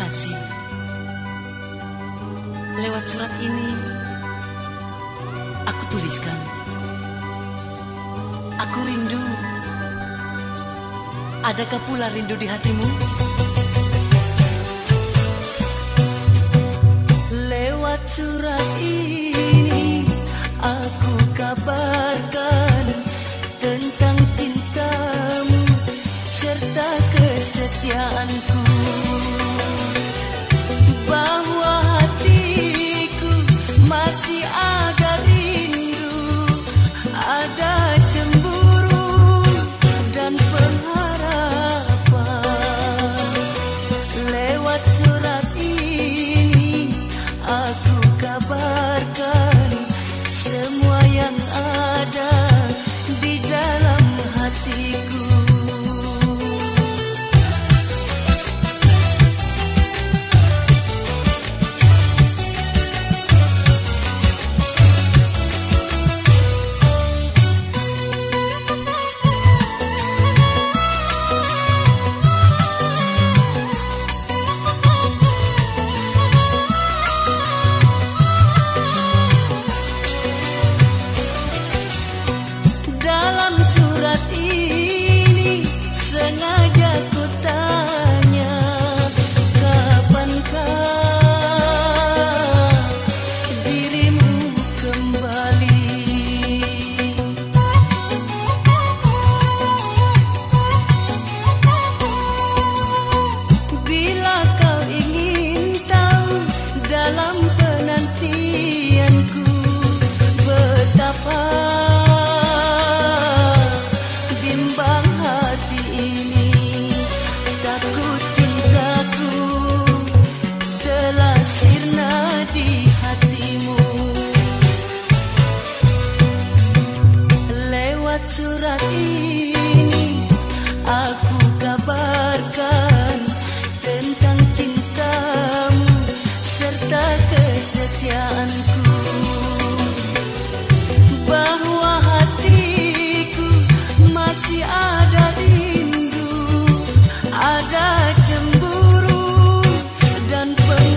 kasih, lewat surat ini aku tuliskan, aku rindu. Adakah pula rindu di hatimu? Lewat surat ini aku kabarkan tentang cintamu serta kesetiaanku, bahwa hatiku masih ada rindu, ada cemburu dan pengharapan. Lewat surat ini aku kabarkan semua yang ada di dalam hatiku. Dalam surat ini sengaja ku tanya, kapankah dirimu kembali? Bila kau ingin tahu dalam penantianku betapa bimbang hati ini, takut cintaku telah sirna di hatimu. Lewat surat ini aku kabarkan tentang cintamu serta kesetiaanku, bahwa hatiku masih ada rindu, ada cemburu dan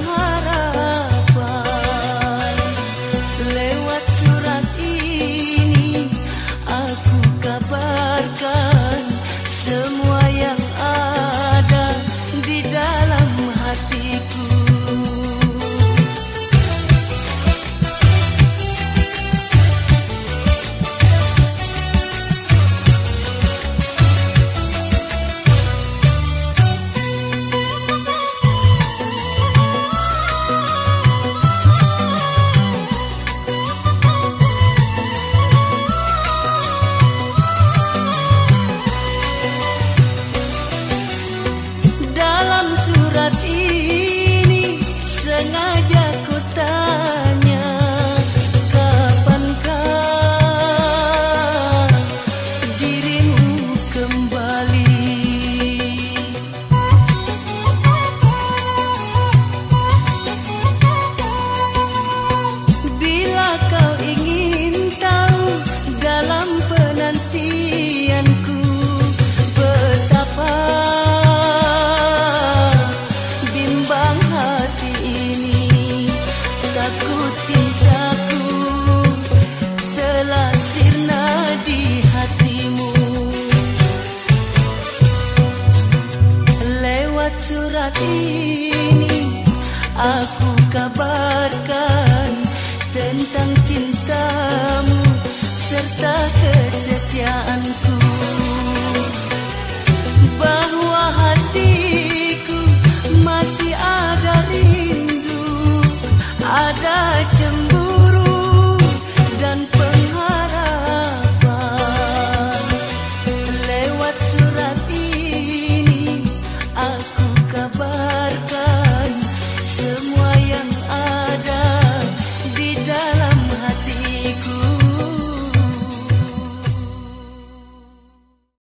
pengharapan. Lewat surat ini aku kabarkan semua yang ada di dalam hatiku. Dalam surat ini sengaja ku tanya, kapankah dirimu kembali? Bila kau ingin tahu dalam penantianku betapa bimbang hati ini, takut cintaku telah sirna di hatimu. Lewat surat ini aku kabarkan tentang cintamu serta kesetiaanmu,